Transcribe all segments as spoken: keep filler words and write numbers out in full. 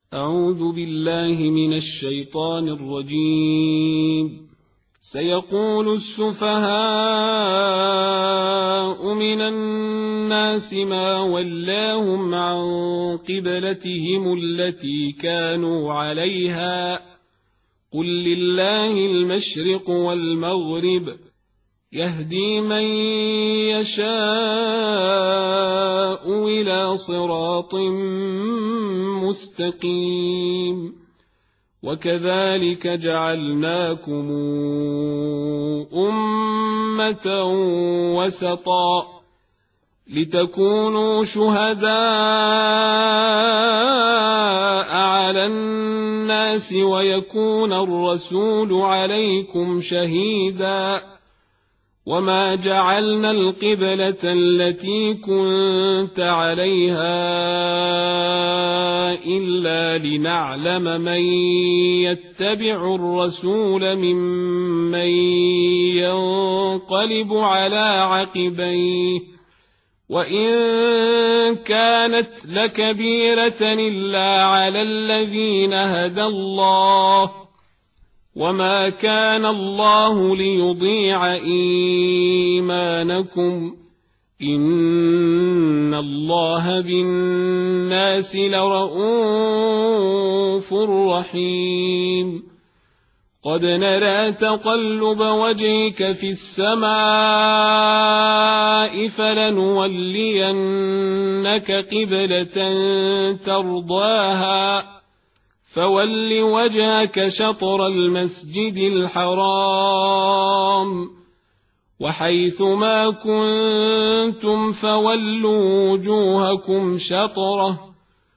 أعوذ بالله من الشيطان الرجيم. سيقول السفهاء من الناس ما ولاهم عن قبلتهم التي كانوا عليها قل لله المشرق والمغرب يهدي من يشاء إلى صراط مستقيم. وكذلك جعلناكم أمة وسطا لتكونوا شهداء على الناس ويكون الرسول عليكم شهيدا. وما جعلنا القبلة التي كنت عليها إلا لنعلم من يتبع الرسول ممن ينقلب على عقبيه وإن كانت لكبيرة إلا على الذين هدى الله وما كان الله ليضيع إيمانكم إن الله بالناس لرءوف رحيم. قد نرى تقلب وجهك في السماء فلنولينك قبلة ترضاها فول وجهك شطر المسجد الحرام وحيث ما كنتم فولوا وجوهكم شطره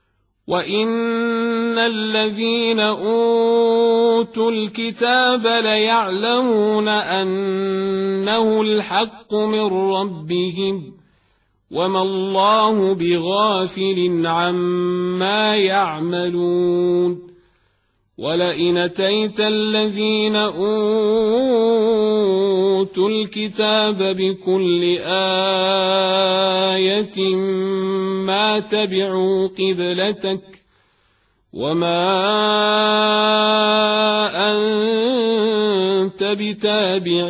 وإن الذين أوتوا الكتاب ليعلمون أنه الحق من ربهم وما الله بغافل عما يعملون. ولئن أتيت الذين أوتوا الكتاب بكل آية ما تبعوا قبلتك وما أنت بتابع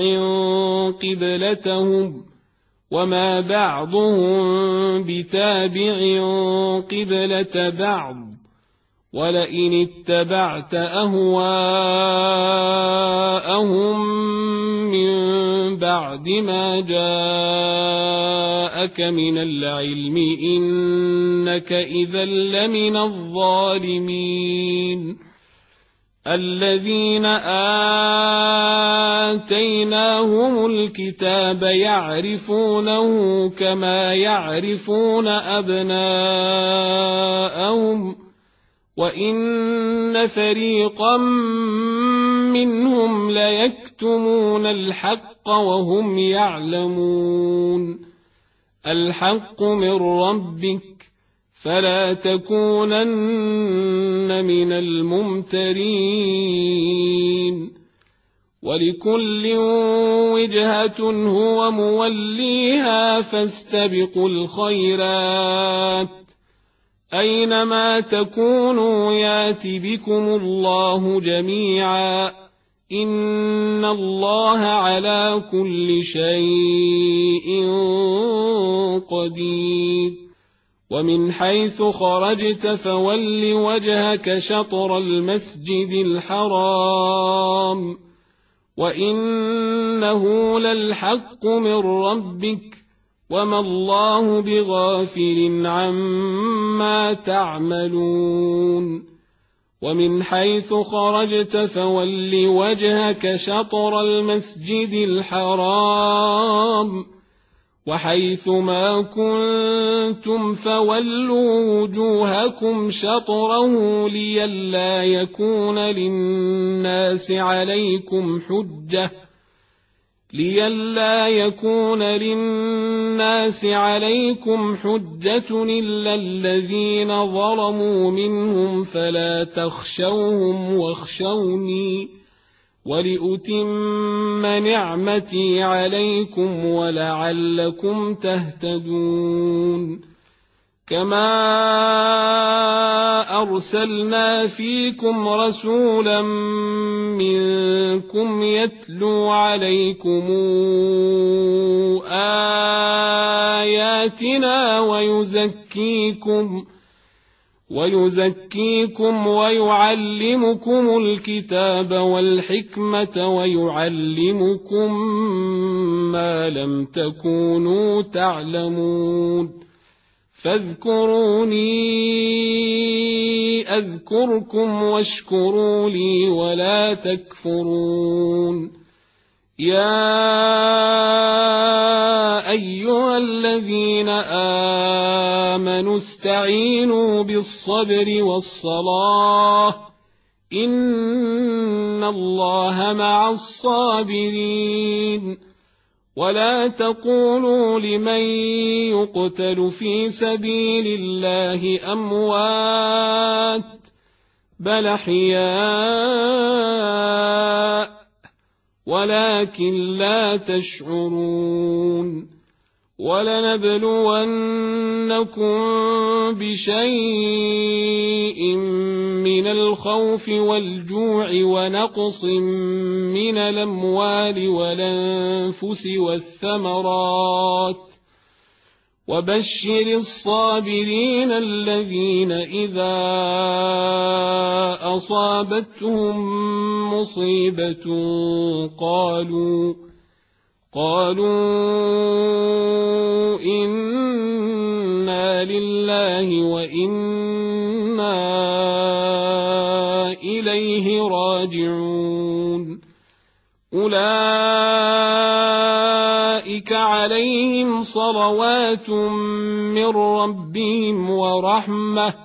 قبلتهم وما بعضهم بتابع قبلة بعض ولئن اتبعت أهواءهم من بعد ما جاءك من العلم إنك إذا لمن الظالمين. الذين آتيناهم الكتاب يعرفونه كما يعرفون أبناءهم وإن فريقا منهم ليكتمون الحق وهم يعلمون. الحق من ربك فلا تكونن من الممترين. ولكل وجهة هو موليها فاستبقوا الخيرات أينما تكونوا يات بكم الله جميعا إن الله على كل شيء قدير. ومن حيث خرجت فول وجهك شطر المسجد الحرام وإنه للحق من ربك وما الله بغافل عما تعملون. ومن حيث خرجت فول وجهك شطر المسجد الحرام وحيث ما كنتم فولوا وجوهكم شطره لئلا يكون للناس عليكم حجة لئلا يكون للناس عليكم حجة إلا الذين ظلموا منهم فلا تخشوهم واخشوني ولأتم نعمتي عليكم ولعلكم تهتدون. كما أرسلنا فيكم رسولا منكم يتلو عليكم آياتنا ويزكيكم ويزكيكم ويعلمكم الكتاب والحكمة ويعلمكم ما لم تكونوا تعلمون فاذكروني أذكركم واشكروا لي ولا تكفرون يا أيها الذين آمنوا استعينوا بالصبر والصلاة إن الله مع الصابرين ولا تقولوا لمن يقتل في سبيل الله أموات بل أحياء ولكن لا تشعرون ولنبلونكم بشيء من الخوف والجوع ونقص من الأموال والأنفس والثمرات وبشر الصابرين الذين إذا أصابتهم مصيبة قالوا قالوا إنا لله وإنا إليه راجعون أولئك عليهم صلوات من ربهم ورحمة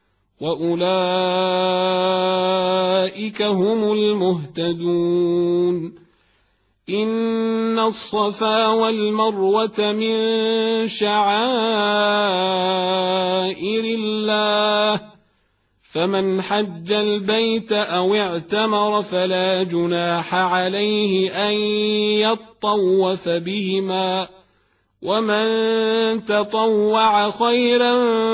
وأولئك هم المهتدون إن الصفا والمروة من شعائر الله فمن حج البيت أو اعتمر فلا جناح عليه أن يطوف بهما ومن تطوع خيرا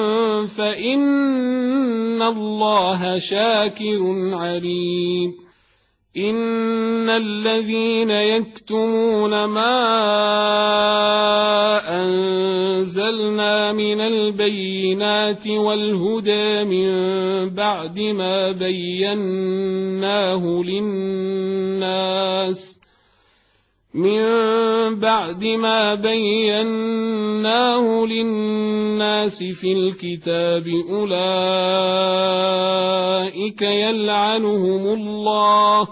فإن الله شاكر عليم إن الذين يكتمون ما أنزلنا من البينات والهدى من بعد ما بيناه للناس من بعد ما بيناه للناس في الكتاب أولئك يلعنهم الله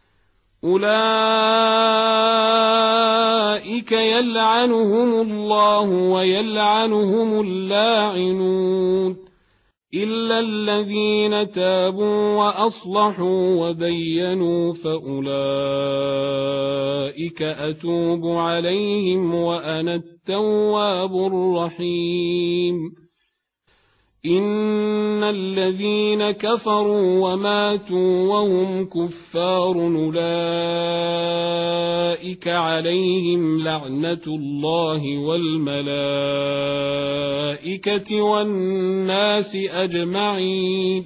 أولئك يلعنهم الله ويلعنهم اللاعنون إلا الذين تابوا وأصلحوا وبينوا فأولئك أتوب عليهم وأنا التواب الرحيم إن الذين كفروا وماتوا وهم كفار أولئك عليهم لعنة الله والملائكة والناس أجمعين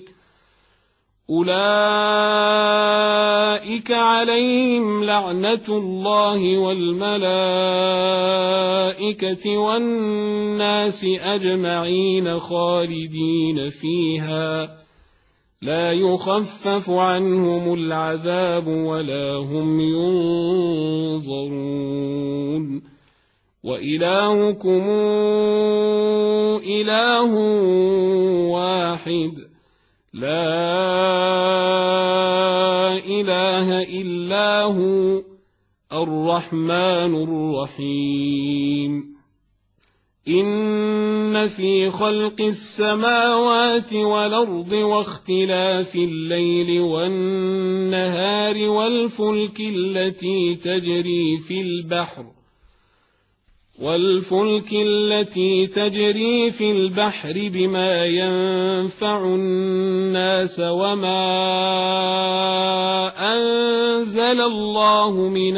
أولئك عليهم لعنة الله والملائكة والناس أجمعين خالدين فيها لا يخفف عنهم العذاب ولا هم ينظرون وإلهكم إله واحد لا إله إلا هو الرحمن الرحيم إن في خلق السماوات والأرض واختلاف الليل والنهار والفلك التي تجري في البحر والفلك التي تجري في البحر بما ينفع الناس وما أنزل الله من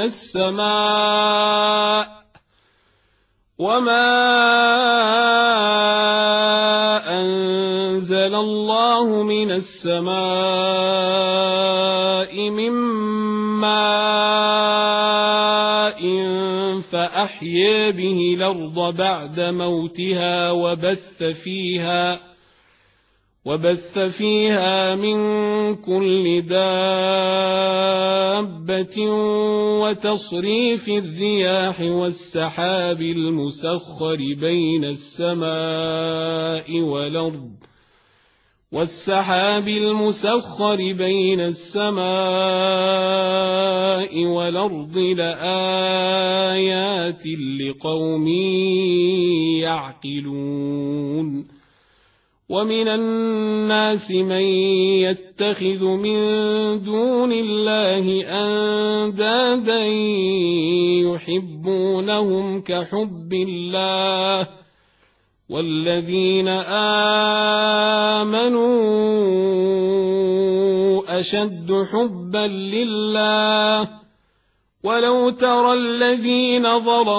السماء وما أنزل الله من السماء من ماء فأحيا به الأرض بعد موتها وبث فيها وبث فيها من كل دابة وتصريف الرياح والسحاب المسخر بين السماء والأرض والسحاب المسخر بين السماء والأرض لآيات لقوم يعقلون ومن الناس من يتخذ من دون الله أندادا يحبونهم كحب الله والذين آمنوا أشد حبا لله ولو ترى الذين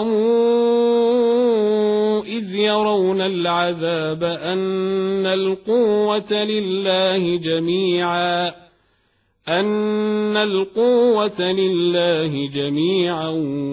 ظلموا إذ يرون العذاب أن القوة لله جميعا أن القوة لله جميعا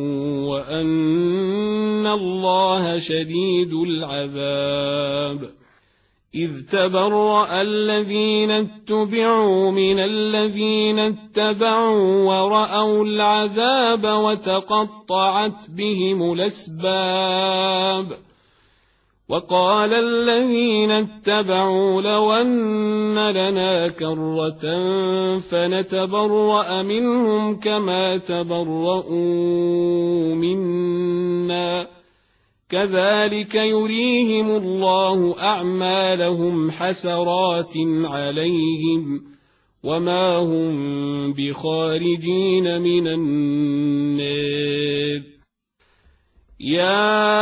وأن الله شديد العذاب إذ تبرأ الذين اتبعوا من الذين اتبعوا ورأوا العذاب وتقطعت بهم الأسباب وقال الذين اتبعوا لو أن لنا كرة فنتبرأ منهم كما تبرؤوا منا كذلك يريهم الله أعمالهم حسرات عليهم وما هم بخارجين من النار يا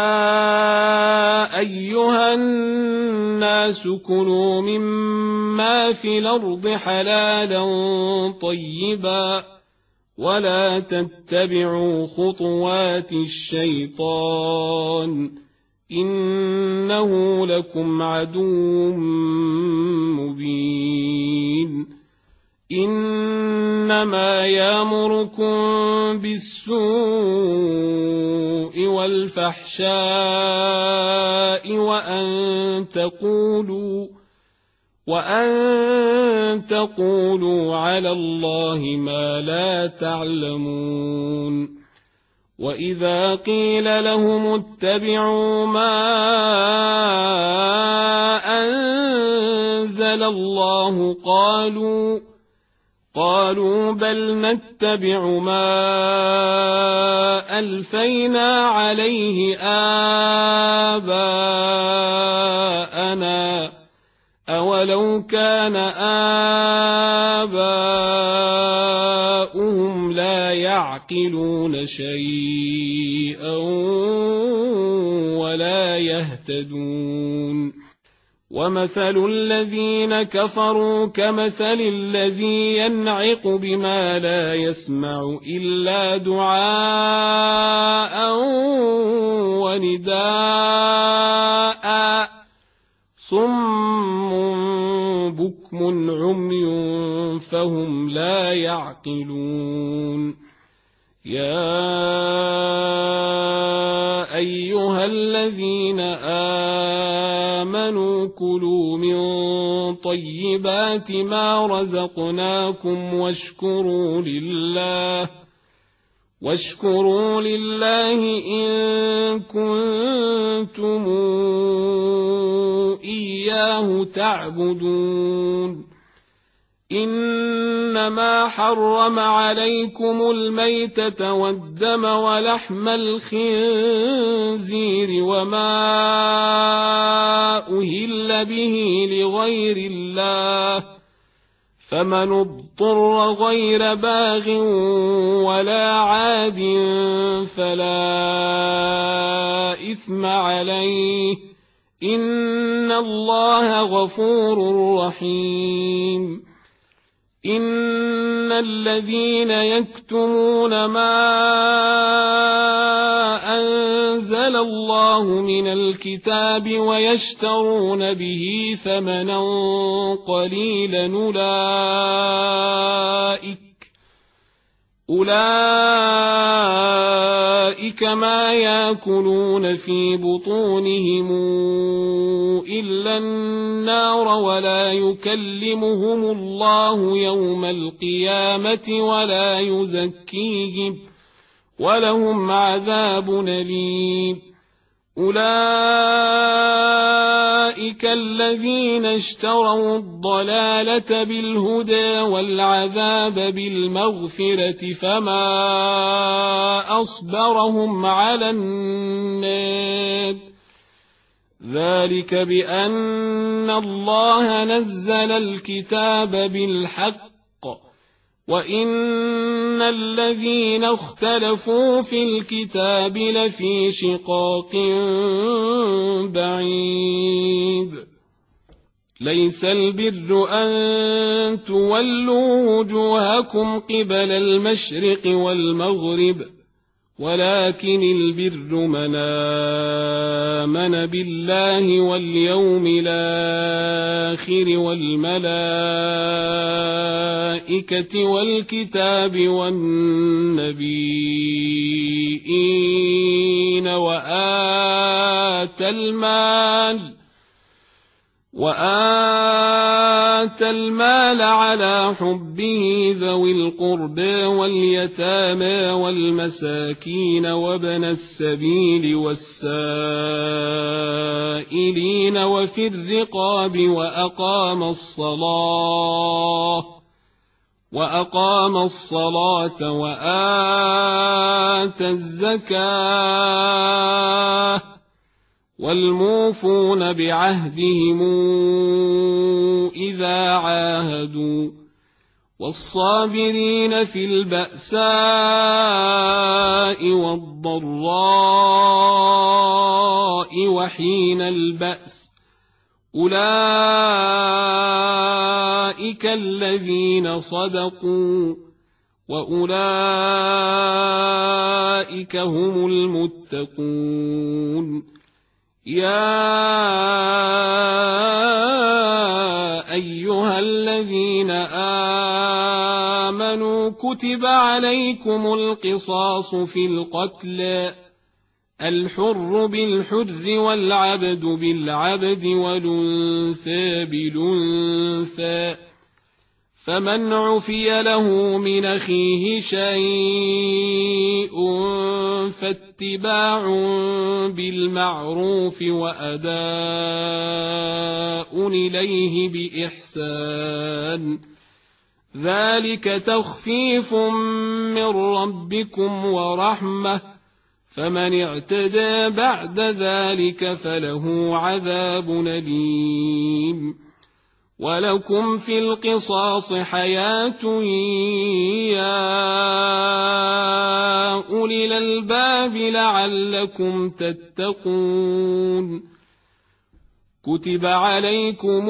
أيها الناس كلوا مما في الأرض حلالا طيبا ولا تتبعوا خطوات الشيطان إنه لكم عدو مبين إنما يأمركم بالسوء والفحشاء وأن تقولوا وأن تقولوا على الله ما لا تعلمون وإذا قيل لهم اتبعوا ما أنزل الله قالوا قالوا بل نتبع ما ألفينا عليه آباءنا أولو كان آباؤهم لا يعقلون شيئا ولا يهتدون ومثل الذين كفروا كمثل الذي ينعق بما لا يسمع إلا دعاء ونداء صم بكم عمي فهم لا يعقلون يا أيها الذين آمنوا كلوا من طيبات ما رزقناكم واشكروا لله واشكروا لله إن كنتم إياه تعبدون إنما حرم عليكم الميتة والدم ولحم الخنزير وما أهل به لغير الله فمن اضطر غير باغ ولا عاد فلا إثم عليه إن الله غفور رحيم إن الذين يكتمون ما أنزل الله من الكتاب ويشترون به ثمنا قليلا أولئك أولئك ما يأكلون في بطونهم إلا النار ولا يكلمهم الله يوم القيامة ولا يزكيهم ولهم عذاب أليم أولئك الذين اشتروا الضلالة بالهدى والعذاب بالمغفرة فما أصبرهم على النار ذلك بأن الله نزل الكتاب بالحق وإن الذين اختلفوا في الكتاب لفي شقاق بعيد ليس البر أن تولوا وجوهكم قبل المشرق والمغرب ولكن البر من آمن بالله واليوم الآخر والملائكة والكتاب والنبيين وآتى المال وآتى المال على حبه ذوي القربى واليتامى والمساكين وابن السبيل والسائلين وفي الرقاب وأقام الصلاة وأقام الصلاة وآتى الزكاة والموفون بعهدهم إذا عاهدوا والصابرين في البأساء والضراء وحين البأس أولئك الذين صدقوا وأولئك هم المتقون يا أيها الذين آمنوا كتب عليكم القصاص في القتل الحر بالحر والعبد بالعبد والأنثى بالأنثى فمن عفي له من أخيه شيء فاتباع بالمعروف وأداء إليه بإحسان ذلك تخفيف من ربكم ورحمة فمن اعتدى بعد ذلك فله عذاب أليم ولكم في القصاص حياة يا أولي الألباب لعلكم تتقون كتب عليكم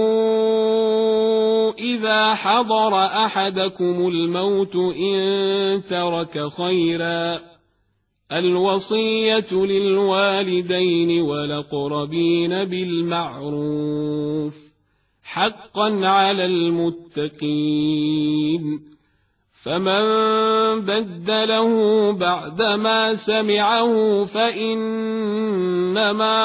إذا حضر أحدكم الموت إن ترك خيرا الوصية للوالدين والأقربين بالمعروف حقا على المتقين فمن بدله بعدما سمعه فإنما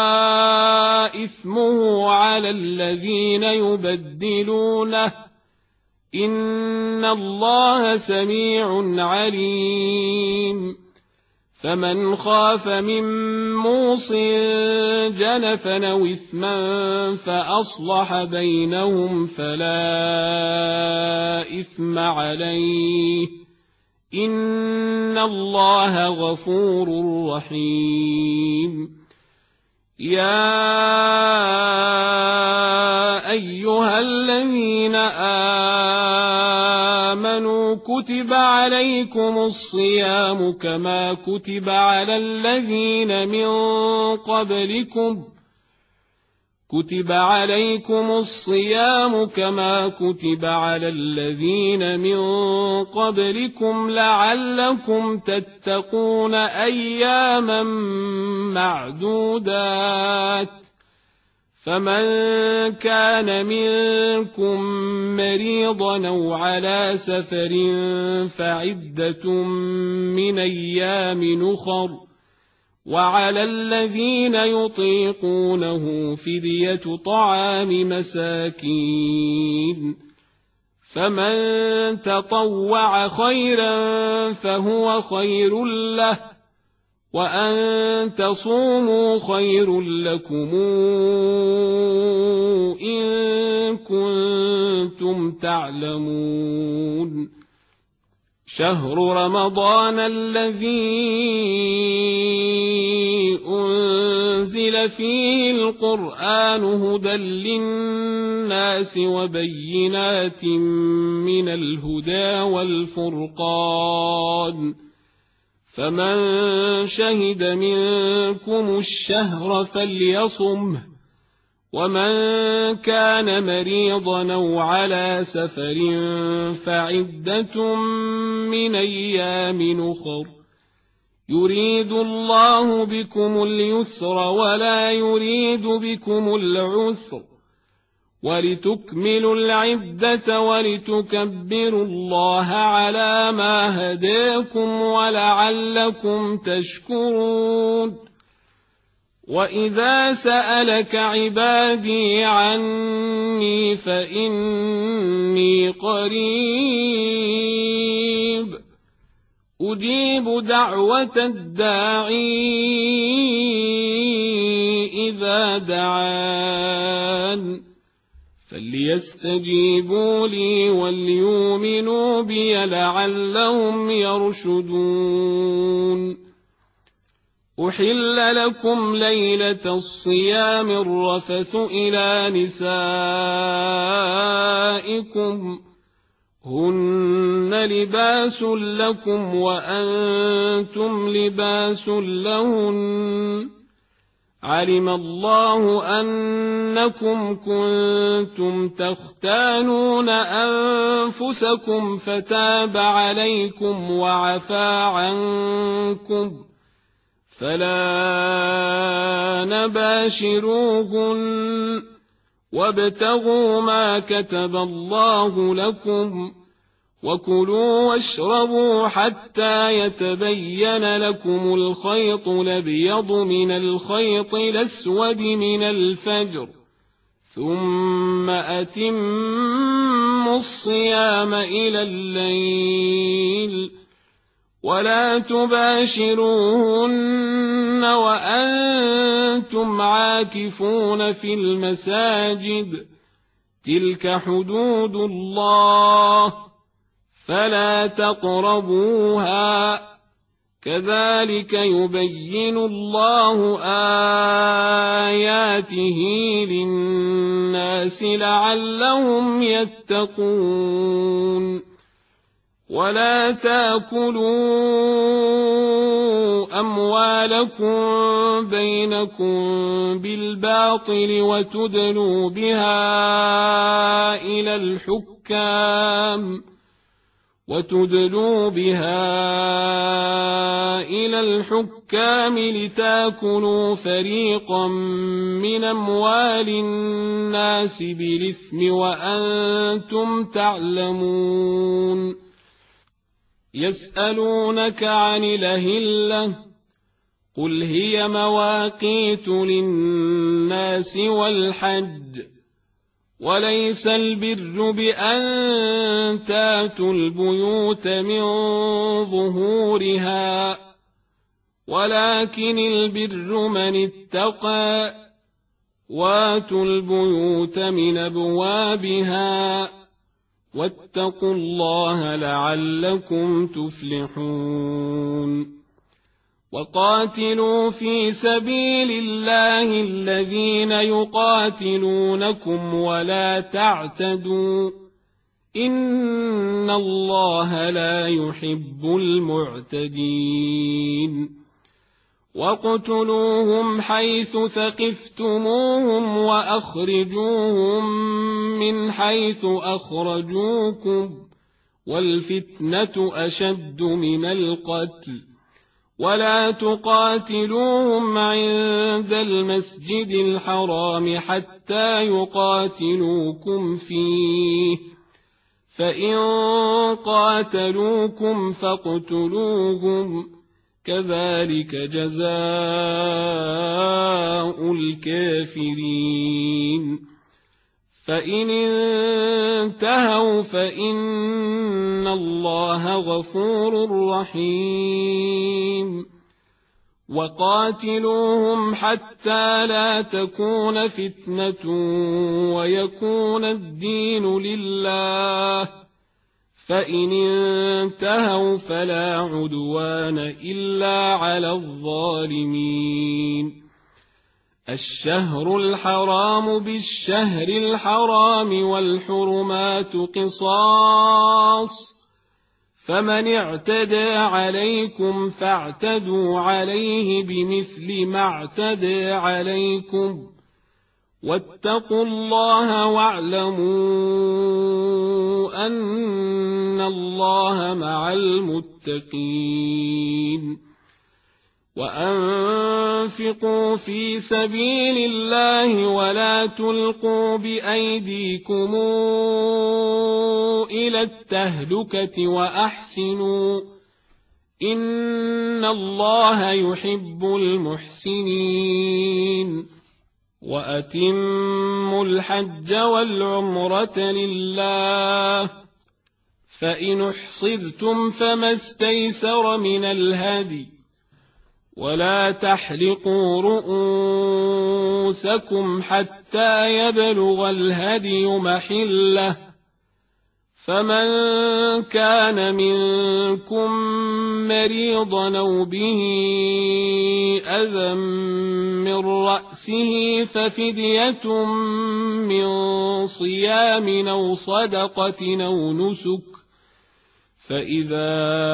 إثمه على الذين يبدلونه إن الله سميع عليم فمن خاف من موص جنفا أو إثما فأصلح بينهم فلا إثم عليه إن الله غفور رحيم يا أيها الذين آمنوا كتب عليكم الصيام كما كتب على الذين من قبلكم كتب عليكم الصيام كما كتب على الذين من قبلكم لعلكم تتقون أياما معدودات فمن كان منكم مريضا أو على سفر فعدة من أيام أخر وعلى الذين يطيقونه فدية طعام مساكين فمن تطوع خيرا فهو خير له وأن تصوموا خير لكم إن كنتم تعلمون شهر رمضان الذي أنزل فيه القرآن هدى للناس وبينات من الهدى والفرقان فمن شهد منكم الشهر فليصمه ومن كان مريضا أو على سفر فعدة من أيام أخر يريد الله بكم اليسر ولا يريد بكم العسر ولتكملوا العدة ولتكبروا الله على ما هداكم ولعلكم تشكرون وإذا سألك عبادي عني فإني قريب أجيب دعوة الداعي إذا دعان فليستجيبوا لي وليؤمنوا بي لعلهم يرشدون أحل لكم ليلة الصيام الرفث إلى نسائكم هن لباس لكم وأنتم لباس لهن علم الله أنكم كنتم تختانون أنفسكم فتاب عليكم وعفى عنكم فلا نباشروهن وابتغوا ما كتب الله لكم وكلوا واشربوا حتى يتبين لكم الخيط الأبيض من الخيط الأسود من الفجر ثم أتموا الصيام إلى الليل ولا تباشروهن وأنتم عاكفون في المساجد تلك حدود الله فلا تقربوها كذلك يبين الله آياته للناس لعلهم يتقون ولا تاكلوا أموالكم بينكم بالباطل وتدلوا بها إلى الحكام وتدلوا بها إلى الحكام لتاكلوا فريقا من أموال الناس بالإثم وأنتم تعلمون يسألونك عن الأهلة قل هي مواقيت للناس والحج وليس البر بأن تاتوا البيوت من ظهورها ولكن البر من اتقى واتوا البيوت من أبوابها واتقوا الله لعلكم تفلحون وقاتلوا في سبيل الله الذين يقاتلونكم ولا تعتدوا إن الله لا يحب المعتدين واقتلوهم حيث ثقفتموهم وأخرجوهم من حيث أخرجوكم والفتنة أشد من القتل ولا تقاتلوهم عند المسجد الحرام حتى يقاتلوكم فيه فإن قاتلوكم فاقتلوهم كذلك جزاء الكافرين فإن انتهوا فإن الله غفور رحيم وقاتلوهم حتى لا تكون فتنة ويكون الدين لله فإن انتهوا فلا عدوان إلا على الظالمين الشهر الحرام بالشهر الحرام والحرمات قصاص فمن اعتدى عليكم فاعتدوا عليه بمثل ما اعتدى عليكم واتقوا الله واعلموا أن الله مع المتقين وأنفقوا في سبيل الله ولا تلقوا بأيديكم إلى التهلكة وأحسنوا إن الله يحب المحسنين وأتموا الحج والعمرة لله فإن احصرتم فما استيسر من الهدي ولا تحلقوا رؤوسكم حتى يبلغ الهدي محله فمن كان منكم مريضا أو به أذى من رأسه ففدية من صيام أو صدقة أو نسك فإذا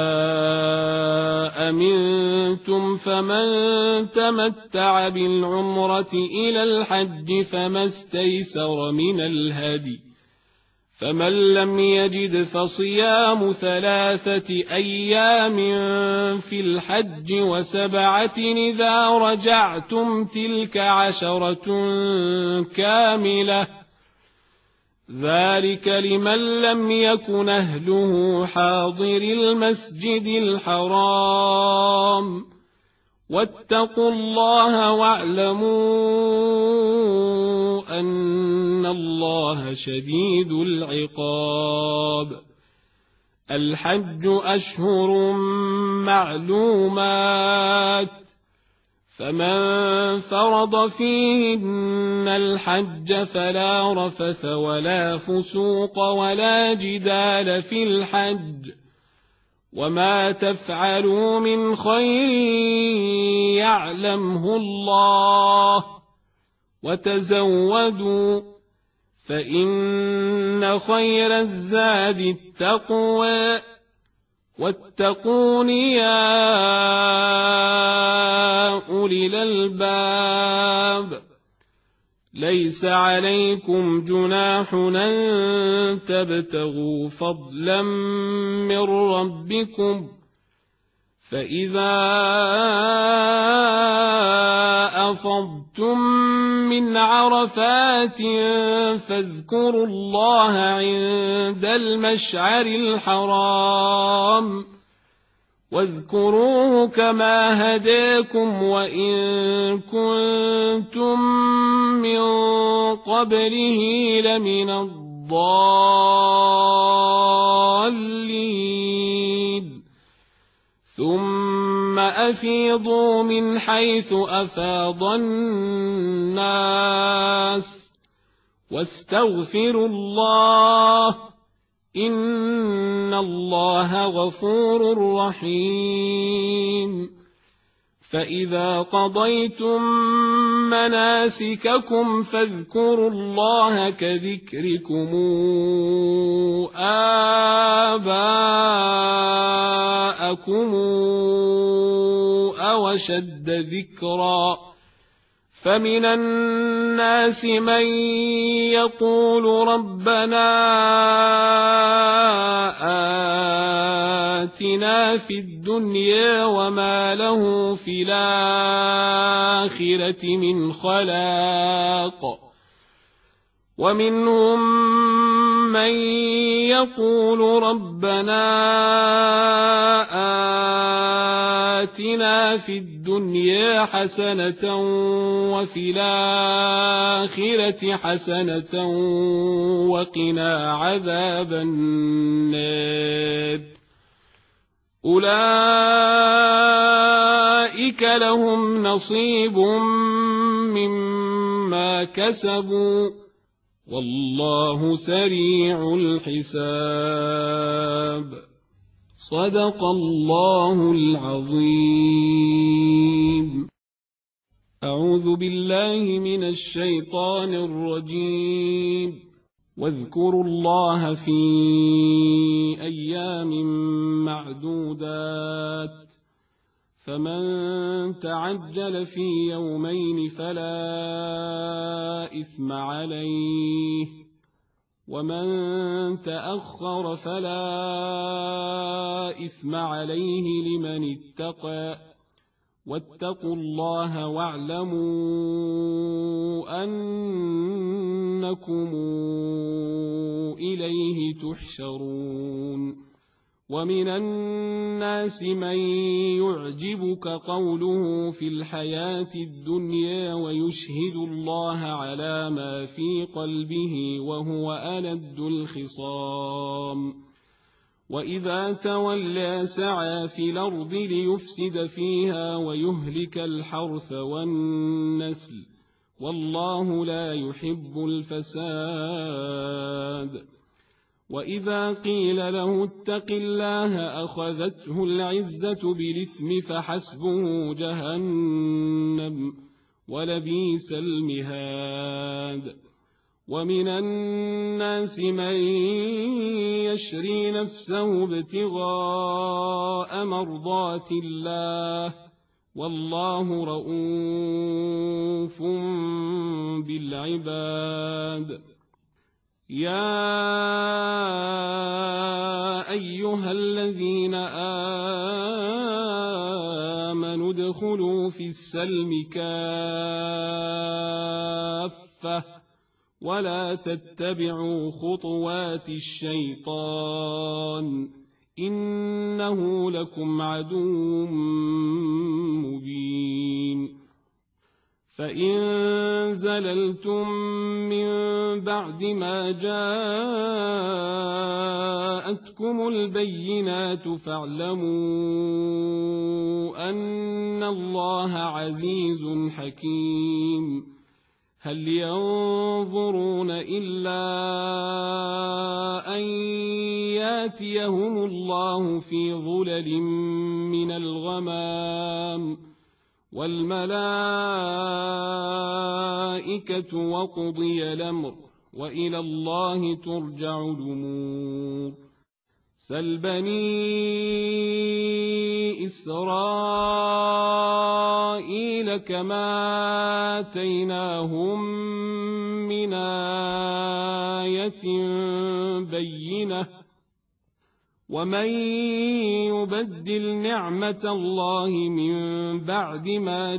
أمنتم فمن تمتع بالعمرة إلى الحج فما استيسر من الهدي فمن لم يجد فصيام ثلاثة أيام في الحج وسبعة إذا رجعتم تلك عشرة كاملة ذلك لمن لم يكن أهله حاضر المسجد الحرام واتقوا الله واعلموا أن الله شديد العقاب الحج أشهر معلومات فمن فرض فيهن الحج فلا رفث ولا فسوق ولا جدال في الحج وما تفعلوا من خير يعلمه الله وتزودوا فإن خير الزاد التقوى واتقون يا أولي الألباب ليس عليكم جناح أن تبتغوا فضلا من ربكم فإذا أفضتم من عرفات فاذكروا الله عند المشعر الحرام واذكروه كما هداكم وإن كنتم من قبله لمن الضالين ثم أفيضوا من حيث أفاض الناس واستغفروا الله إن الله غفور رحيم فإذا قضيتم مناسككم فاذكروا الله كذكركم آباءكم أو وشد ذكرا فمن الناس من يقول ربنا آتنا في الدنيا وما له في الآخرة من خلاق ومنهم من يقول ربنا آتنا في الدنيا حسنة وفي الآخرة حسنة وقنا عذاب النار أولئك لهم نصيب مما كسبوا والله سريع الحساب صدق الله العظيم. أعوذ بالله من الشيطان الرجيم. واذكروا الله في أيام معدودات فمن تعجل في يومين فلا إثم عليه ومن تأخر فلا إثم عليه لمن اتقى واتقوا الله واعلموا أنكم إليه تحشرون. ومن الناس من يعجبك قوله في الحياة الدنيا ويشهد الله على ما في قلبه وهو ألد الخصام وإذا تولى سعى في الأرض ليفسد فيها ويهلك الحرث والنسل والله لا يحب الفساد. وإذا قيل له اتق الله أخذته العزة بالإثم فحسبه جهنم ولبئس المهاد. ومن الناس من يشري نفسه ابتغاء مرضات الله والله رؤوف بالعباد. يا أيها الذين آمنوا ادخلوا في السلم كافة ولا تتبعوا خطوات الشيطان إنه لكم عدو مبين. فإن زللتم من بعد ما جاءتكم البينات فاعلموا أن الله عزيز حكيم. هل ينظرون إلا أن ياتيهم الله في ظلل من الغمام والملائكة وقضي الأمر وإلى الله ترجع الأمور. سل بني إسرائيل كما آتيناهم من آية بينة ومن يبدل نعمة الله من بعد ما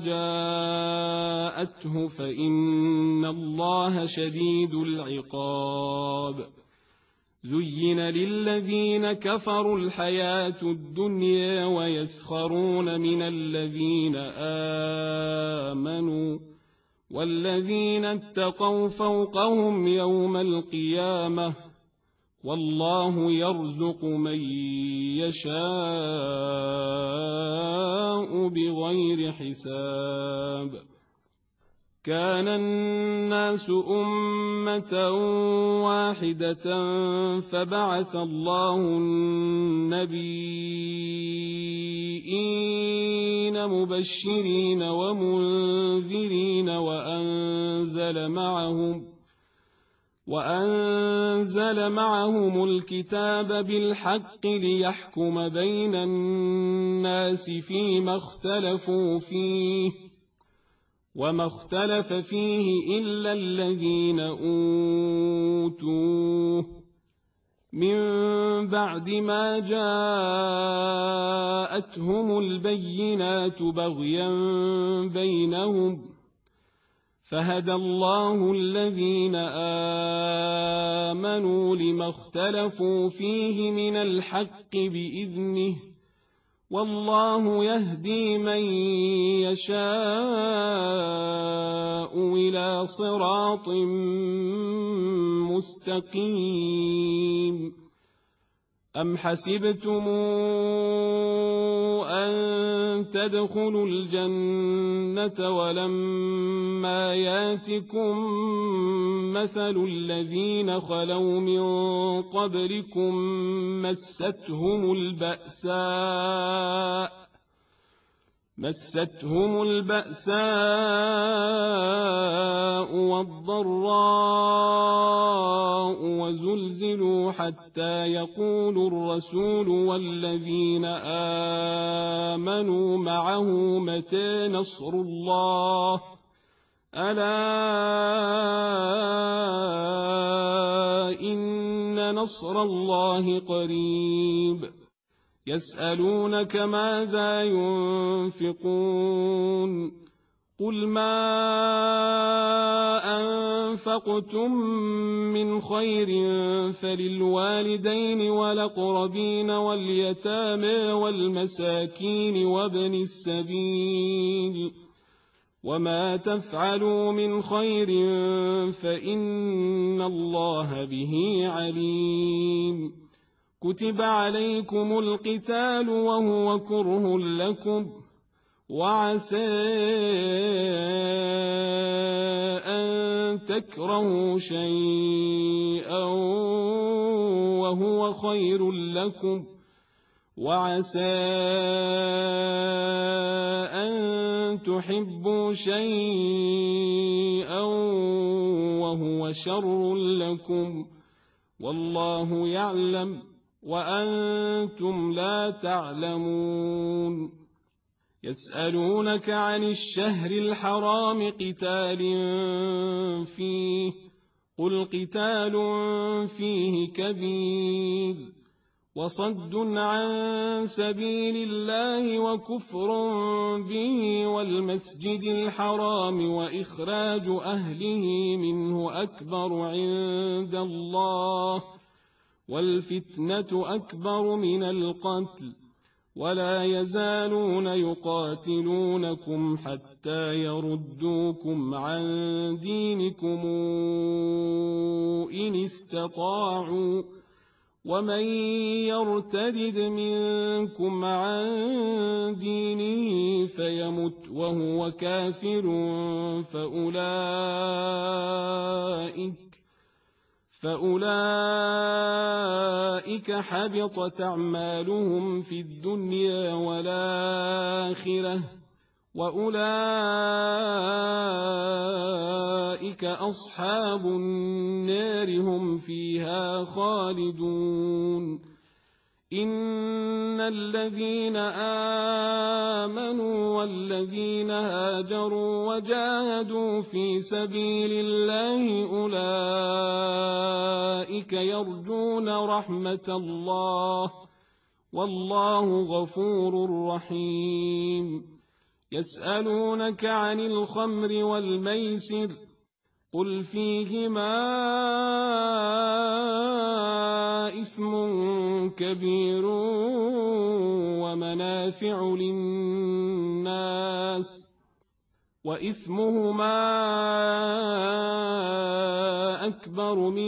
جاءته فإن الله شديد العقاب. زين للذين كفروا الحياة الدنيا ويسخرون من الذين آمنوا والذين اتقوا فوقهم يوم القيامة والله يرزق من يشاء بغير حساب. كان الناس أمة واحدة فبعث الله النبيين مبشرين ومنذرين وأنزل معهم وأنزل معهم الكتاب بالحق ليحكم بين الناس فيما اختلفوا فيه وما اختلف فيه إلا الذين أوتوه من بعد ما جاءتهم البينات بغيا بينهم فهدى الله الذين آمنوا لما اختلفوا فيه من الحق بإذنه والله يهدي من يشاء إلى صراط مستقيم أم حسبتم أن تدخلوا الجنة ولما ياتكم مثل الذين خلوا من قبلكم مستهم البأساء مستهم البأساء والضراء وزلزلوا حتى يقول الرسول والذين آمنوا معه متى نصر الله ألا إن نصر الله قريب يسألونك ماذا ينفقون قل ما أنفقتم من خير فللوالدين والأقربين واليتامى والمساكين وابن السبيل وما تفعلوا من خير فإن الله به عليم كتب عليكم القتال وهو كره لكم وعسى أن تكرهوا شيئا وهو خير لكم وعسى أن تحبوا شيئا وهو شر لكم والله يعلم وأنتم لا تعلمون يسألونك عن الشهر الحرام قتال فيه قل قتال فيه كبير وصد عن سبيل الله وكفر به والمسجد الحرام وإخراج أهله منه أكبر عند الله والفتنة أكبر من القتل ولا يزالون يقاتلونكم حتى يردوكم عن دينكم إن استطاعوا ومن يرتدد منكم عن دينه فيمت وهو كافر فأولئك فأولئك حبطت أعمالهم في الدنيا والآخرة وأولئك أصحاب النار هم فيها خالدون إن الذين آمنوا والذين هاجروا وجاهدوا في سبيل الله أولئك يرجون رحمة الله والله غفور رحيم يسألونك عن الخمر والميسر قل فيهما إثم كبير ومنافع للناس وإثمهما أكبر من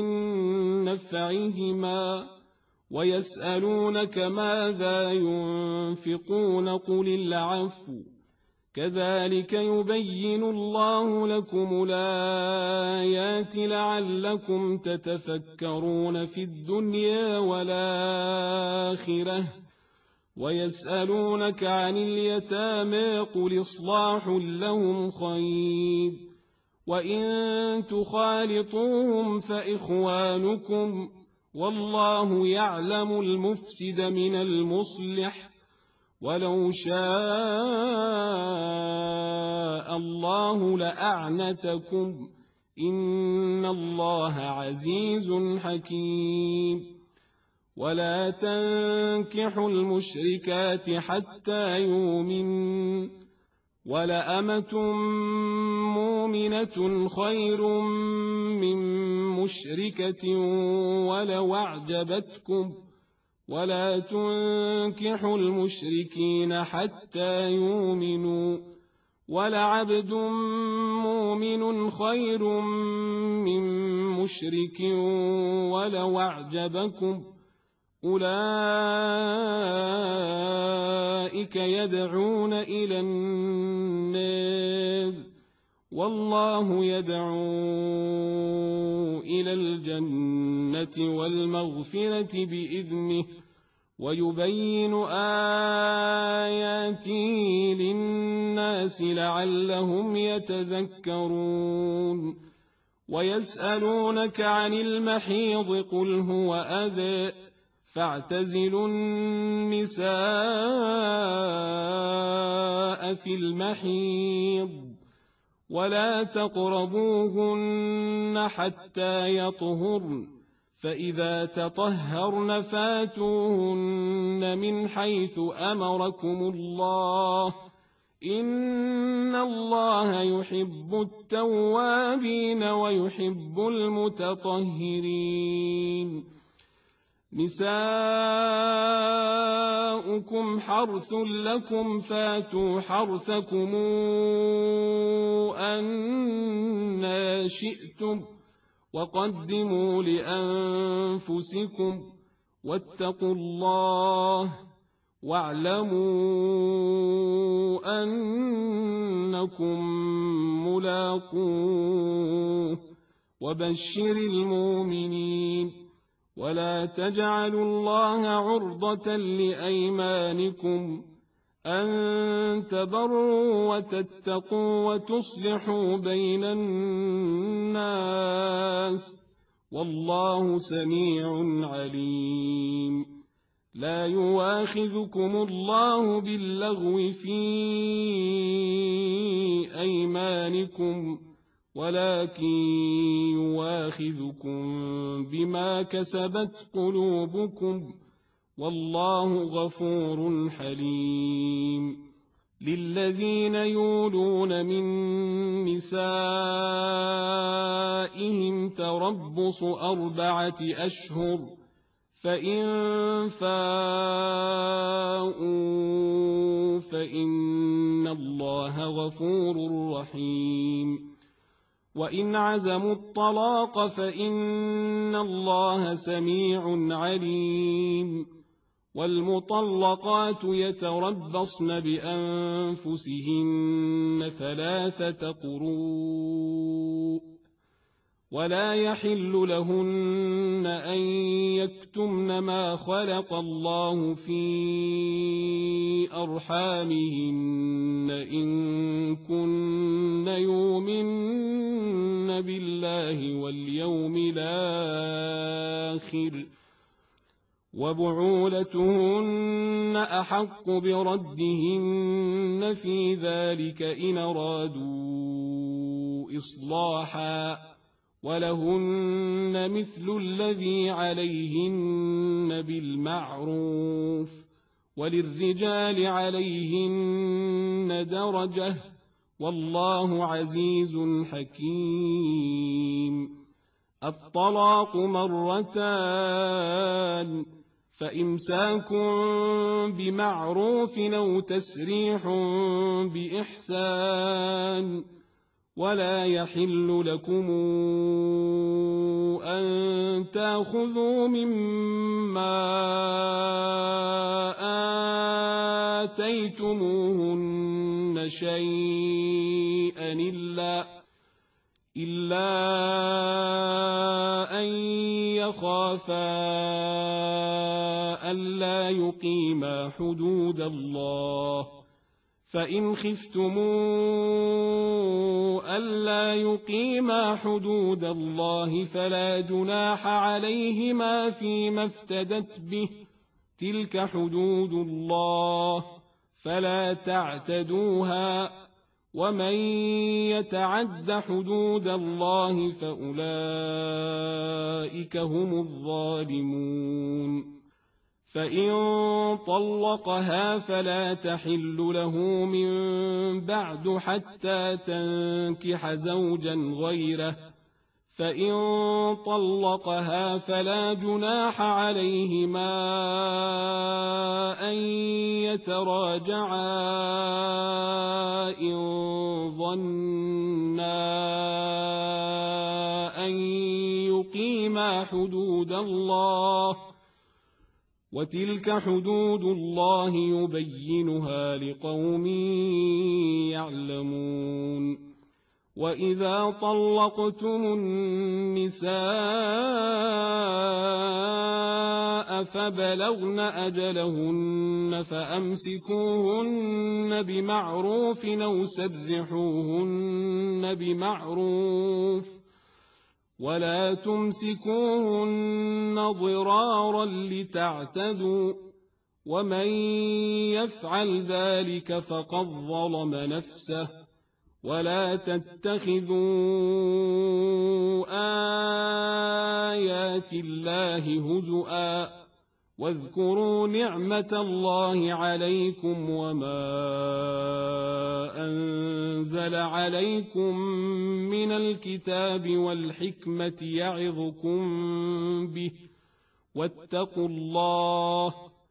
نفعهما ويسألونك ماذا ينفقون قل العفو كذلك يبين الله لكم الآيات لعلكم تتفكرون في الدنيا والآخرة ويسألونك عن اليتامى قل إصلاح لهم خير وإن تخالطوهم فإخوانكم والله يعلم المفسد من المصلح ولو شاء الله لأعنتكم إن الله عزيز حكيم ولا تنكحوا المشركات حتى يؤمنوا ولأمة مؤمنة خير من مشركة ولو أعجبتكم ولا تنكحوا المشركين حتى يؤمنوا ولعبد مؤمن خير من مشرك ولو أعجبكم أولئك يدعون إلى النار والله يدعو إلى الجنة والمغفرة بإذنه ويبين آياته للناس لعلهم يتذكرون ويسألونك عن المحيض قل هو أذى فاعتزلوا النساء في المحيض ولا تقربوهن حتى يطهرن فإذا تطهرن فاتوهن من حيث أمركم الله إن الله يحب التوابين ويحب المتطهرين نساؤكم حرث لكم فاتوا حرثكم أنى شئتم وقدموا لأنفسكم واتقوا الله واعلموا أنكم ملاقوه وبشر المؤمنين ولا تجعلوا الله عرضة لأيمانكم أن تبروا وتتقوا وتصلحوا بين الناس والله سميع عليم لا يواخذكم الله باللغو في أيمانكم ولكن يواخذكم بما كسبت قلوبكم والله غفور حليم للذين يولون من نسائهم تربص أربعة أشهر فإن فاءوا فإن الله غفور رحيم وإن عزموا الطلاق فإن الله سميع عليم والمطلقات يتربصن بأنفسهن ثلاثة قروء ولا يحل لهن أن يكتمن ما خلق الله في أرحامهن إن كن يؤمن بالله واليوم الآخر وبعولتهن أحق بردهن في ذلك إن أرادوا إصلاحا ولهن مثل الذي عليهن بالمعروف وللرجال عليهن درجة والله عزيز حكيم الطلاق مرتان فإمساك بمعروف أو تسريح بإحسان ولا يحل لكم أن تأخذوا مما آتيتموهن شيئا إلا إلا أن يخافا ألا يقيما حدود الله فإن خفتم ألا يقيما حدود الله فلا جناح عليهما فيما افتدت به، تلك حدود الله فلا تعتدوها، ومن يتعد حدود الله فأولئك هم الظالمون. فإن طلقها فلا تحل له من بعد حتى تنكح زوجا غيره، فإن طلقها فلا جناح عليهما أن يتراجعا إن ظنا أن يقيما حدود الله، وتلك حدود الله يبينها لقوم يعلمون. وإذا طلقتم النساء فبلغن أجلهن فأمسكوهن بمعروف أو سرحوهن بمعروف، ولا تمسكوهن ضرارا لتعتدوا، ومن يفعل ذلك فقد ظلم نفسه. ولا تتخذوا آيات الله هزؤا، واذكروا نعمة الله عليكم وما أنزل عليكم من الكتاب والحكمة يعظكم به، واتقوا الله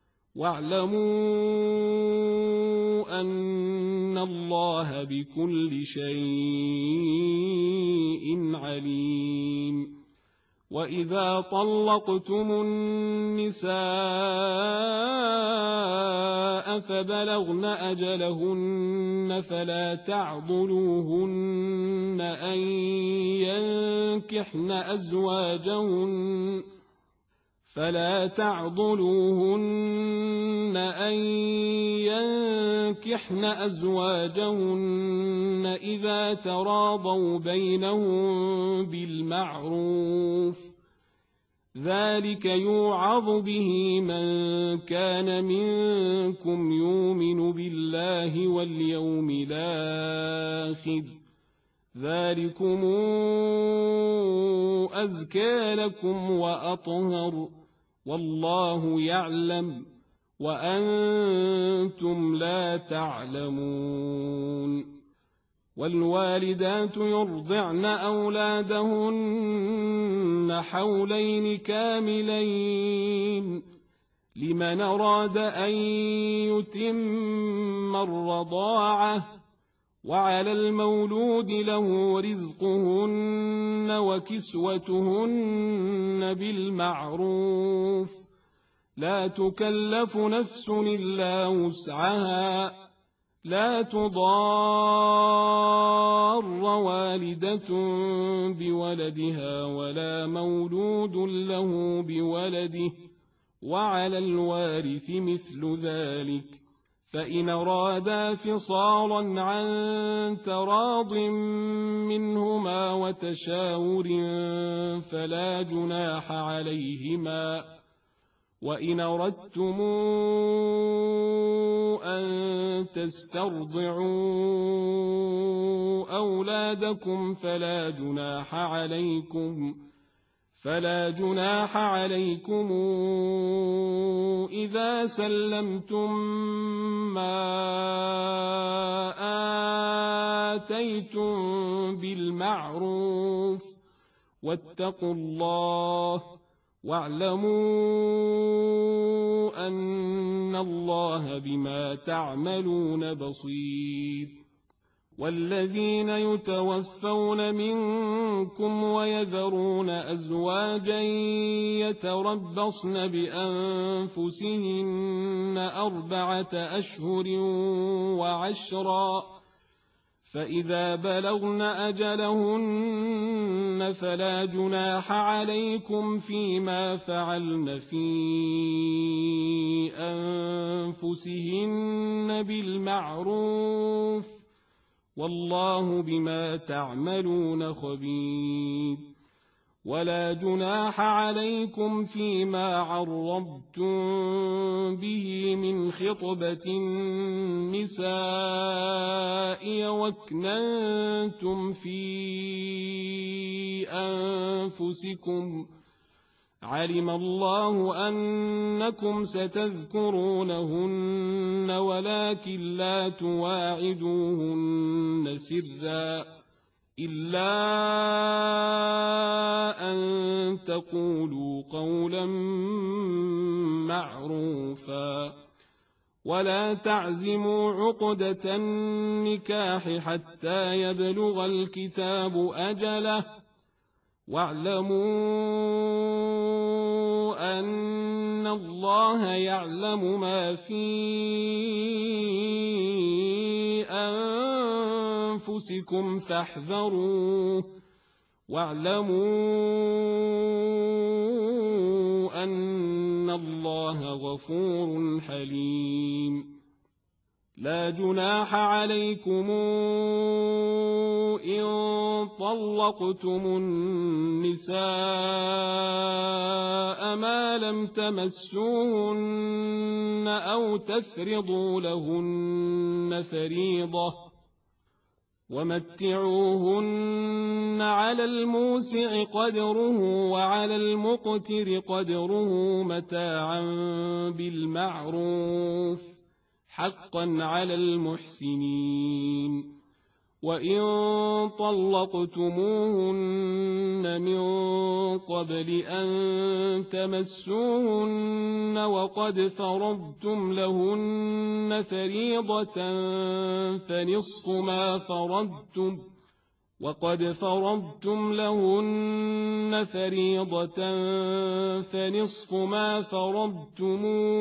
واعلموا أن الله بكل شيء عليم. وإذا طلقتم النساء فبلغن أجلهن فلا تعضلوهن أن ينكحن أزواجهن فلا تعضلوهن أن ينكحن أزواجهن إذا تراضوا بينهم بالمعروف، ذلك يوعظ به من كان منكم يؤمن بالله واليوم الآخر، ذلكم أزكى لكم وأطهر، والله يعلم وأنتم لا تعلمون. والوالدات يرضعن أولادهن حولين كاملين لمن أراد أن يتم الرضاعة، وعلى المولود له رزقهن وكسوتهن بالمعروف، لا تكلف نفس إلا وسعها، لا تضار والدة بولدها ولا مولود له بولده، وعلى الوارث مثل ذلك، فإن أرادا فصالا عن تراض منهما وتشاور فلا جناح عليهما. وإن أردتم أن تسترضعوا أولادكم فلا جناح عليكم فلا جناح عليكم إذا سلمتم ما آتيتم بالمعروف، واتقوا الله واعلموا أن الله بما تعملون بصير. والذين يتوفون منكم ويذرون أزواجا يتربصن بأنفسهن أربعة أشهر وعشرا، فإذا بلغن أجلهن فلا جناح عليكم فيما فعلن في أنفسهن فعاشروهن بالمعروف والله بما تعملون خبير. ولا جناح عليكم فيما عرضتم به من خطبة النساء واكننتم في أنفسكم علم الله أنكم ستذكرونهن ولكن لا تواعدوهن سرا إلا أن تقولوا قولا معروفا. ولا تعزموا عقدة النكاح حتى يبلغ الكتاب أجله واعلموا أن الله يعلم ما في أنفسكم فاحذروه واعلموا أن الله غفور حليم. لا جناح عليكم إن طلقتم النساء ما لم تمسوهن أو تفرضوا لهن فريضة ومتعوهن على الموسع قدره وعلى المقتر قدره متاعا بالمعروف حقا على المحسنين. وإن طلقتموهن من قبل أن تمسوهن وقد فرضتم لهن فريضة فنصف ما فرضتم وقد فرضتم لهن فريضة فنصف ما فرضتم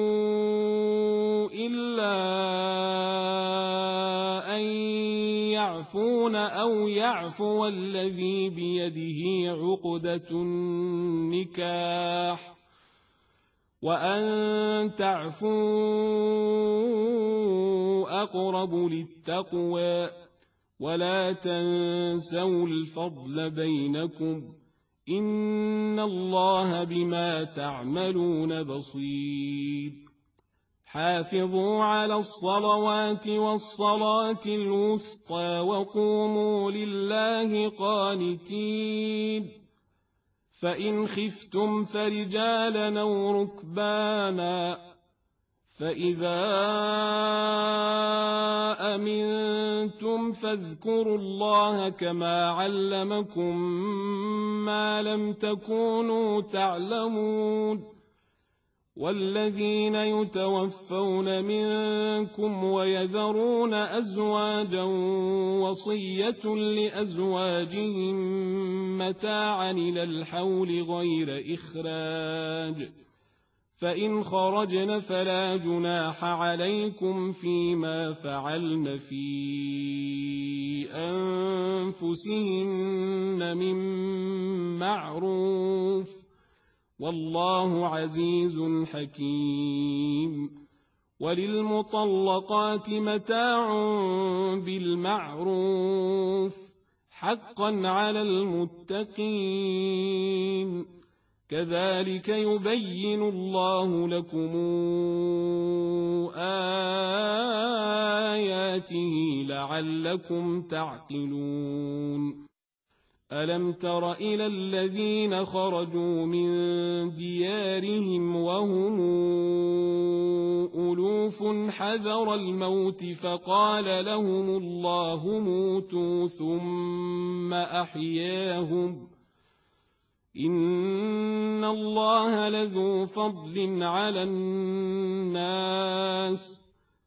إلا أن يعفون أو يعفو الذي بيده عقدة النكاح وأن تعفوا أقرب للتقوى. ولا تنسوا الفضل بينكم إن الله بما تعملون بصير. حافظوا على الصلوات والصلاة الوسطى وقوموا لله قانتين. فإن خفتم فرجالا أو ركبانا فإذا أمنتم فاذكروا الله كما علمكم ما لم تكونوا تعلمون. والذين يتوفون منكم ويذرون أزواجا وصية لأزواجهم متاعا إلى الحول غير إخراج فإن خرجن فلا جناح عليكم فيما فعلن في أنفسهن من معروف والله عزيز حكيم. وللمطلقات متاع بالمعروف حقا على المتقين كذلك يبين الله لكم آياته لعلكم تعقلون. ألم تر إلى الذين خرجوا من ديارهم وهم ألوف حذر الموت فقال لهم الله موتوا ثم أحياهم إن الله لذو فضل على الناس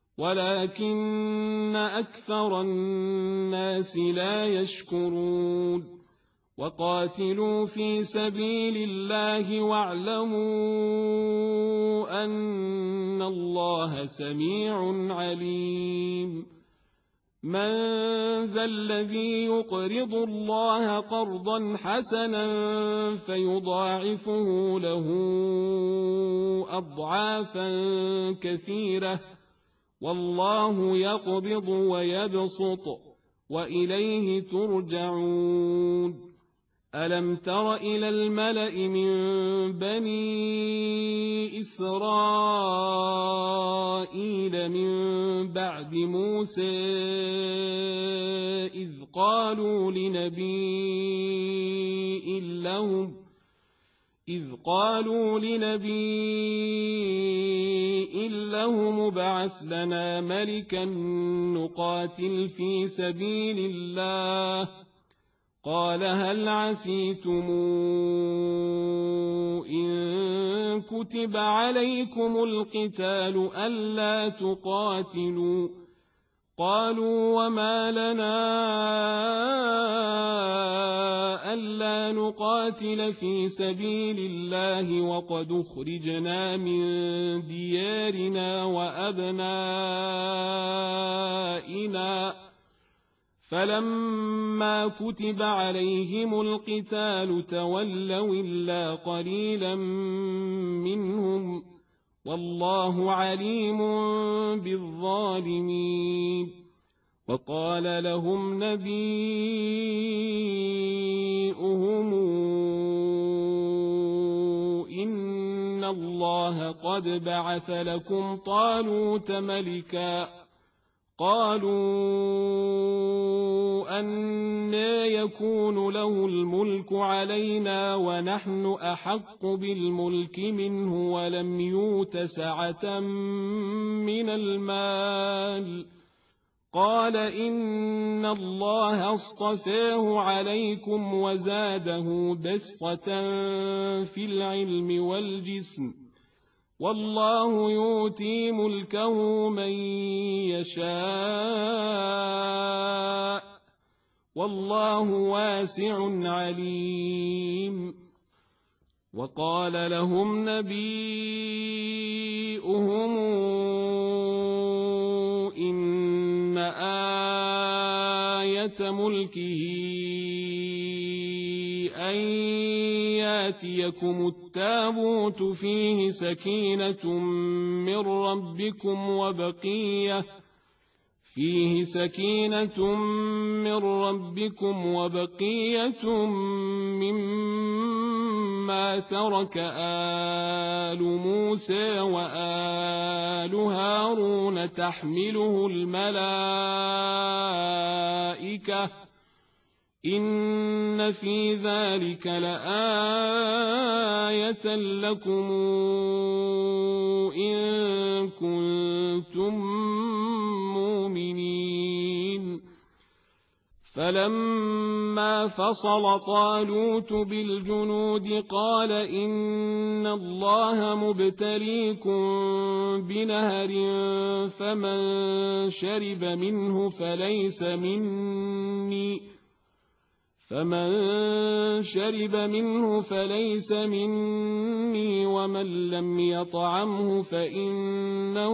ولكن أكثر الناس لا يشكرون. وقاتلوا في سبيل الله واعلموا أن الله سميع عليم. من ذا الذي يقرض الله قرضا حسنا فيضاعفه له أضعافا كثيرة والله يقبض ويبسط وإليه ترجعون ألم تر إلى الملأ من بني إسرائيل من بعد موسى إذ قالوا لنبي لهم إذ قالوا لنبي لهم ابعث لنا ملكا نقاتل في سبيل الله قال هل عسيتم إن كتب عليكم القتال ألا تقاتلوا قالوا وما لنا ألا نقاتل في سبيل الله وقد أخرجنا من ديارنا وأبنائنا فلما كتب عليهم القتال تولوا إلا قليلا منهم والله عليم بالظالمين وقال لهم نبيؤهم إن الله قد بعث لكم طالوت ملكا قالوا أنى يكون له الملك علينا ونحن أحق بالملك منه ولم يؤت سعة من المال قال إن الله اصطفاه عليكم وزاده بسطة في العلم والجسم والله يؤتي ملكه من يشاء والله واسع عليم وقال لهم نبيؤهم إن آية ملكه أن ياتيكم التابوت فيه سكينة من ربكم وبقية فيه سكينة من ربكم وبقية مما ترك آل موسى وآل هارون تحمله الملائكة إن في ذلك لآية لكم إن كنتم مؤمنين فلما فصل طالوت بالجنود قال إن الله مبتليكم بنهر فمن شرب منه فليس مني فمن شرب منه فليس مني ومن لم يطعمه فإنه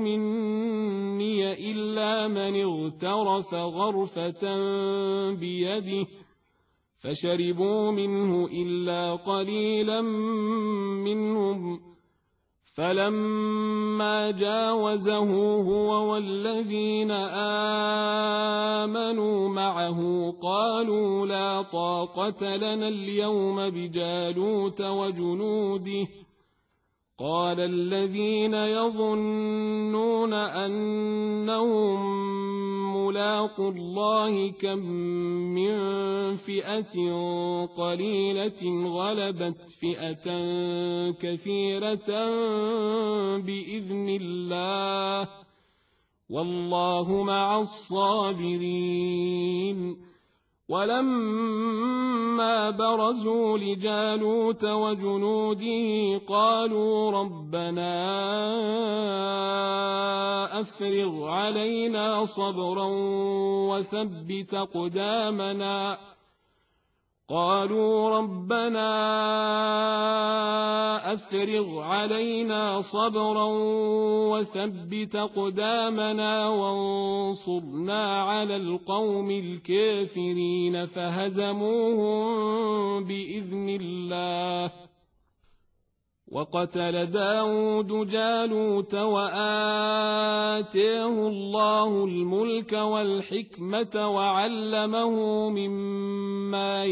مني إلا من اغترف غرفة بيده فشربوا منه إلا قليلا منهم فلما جاوزه هو والذين آمنوا معه قالوا لا طاقة لنا اليوم بجالوت وجنوده قال الذين يظنون أنهم ملاقوا الله كم من فئة قليلة غلبت فئة كثيرة بإذن الله والله مع الصابرين ولما برزوا لجالوت وجنوده قالوا ربنا أفرغ علينا صبرا وثبت أقدامنا قالوا ربنا أفرغ علينا صبرا وثبت أقدامنا وانصرنا على القوم الكافرين فهزموهم بإذن الله وقتل داود جالوت وآتاه الله الملك والحكمة وعلمه مما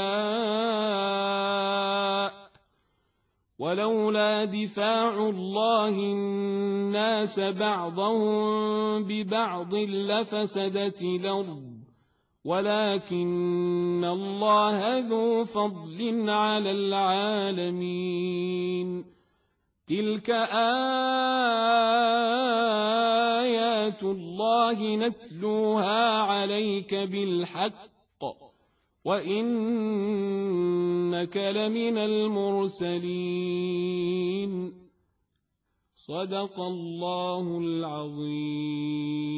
يشاء ولولا دفاع الله الناس بعضهم ببعض لفسدت الأرض ولكن الله ذو فضل على العالمين. تلك آيات الله نتلوها عليك بالحق وإنك لمن المرسلين. صدق الله العظيم.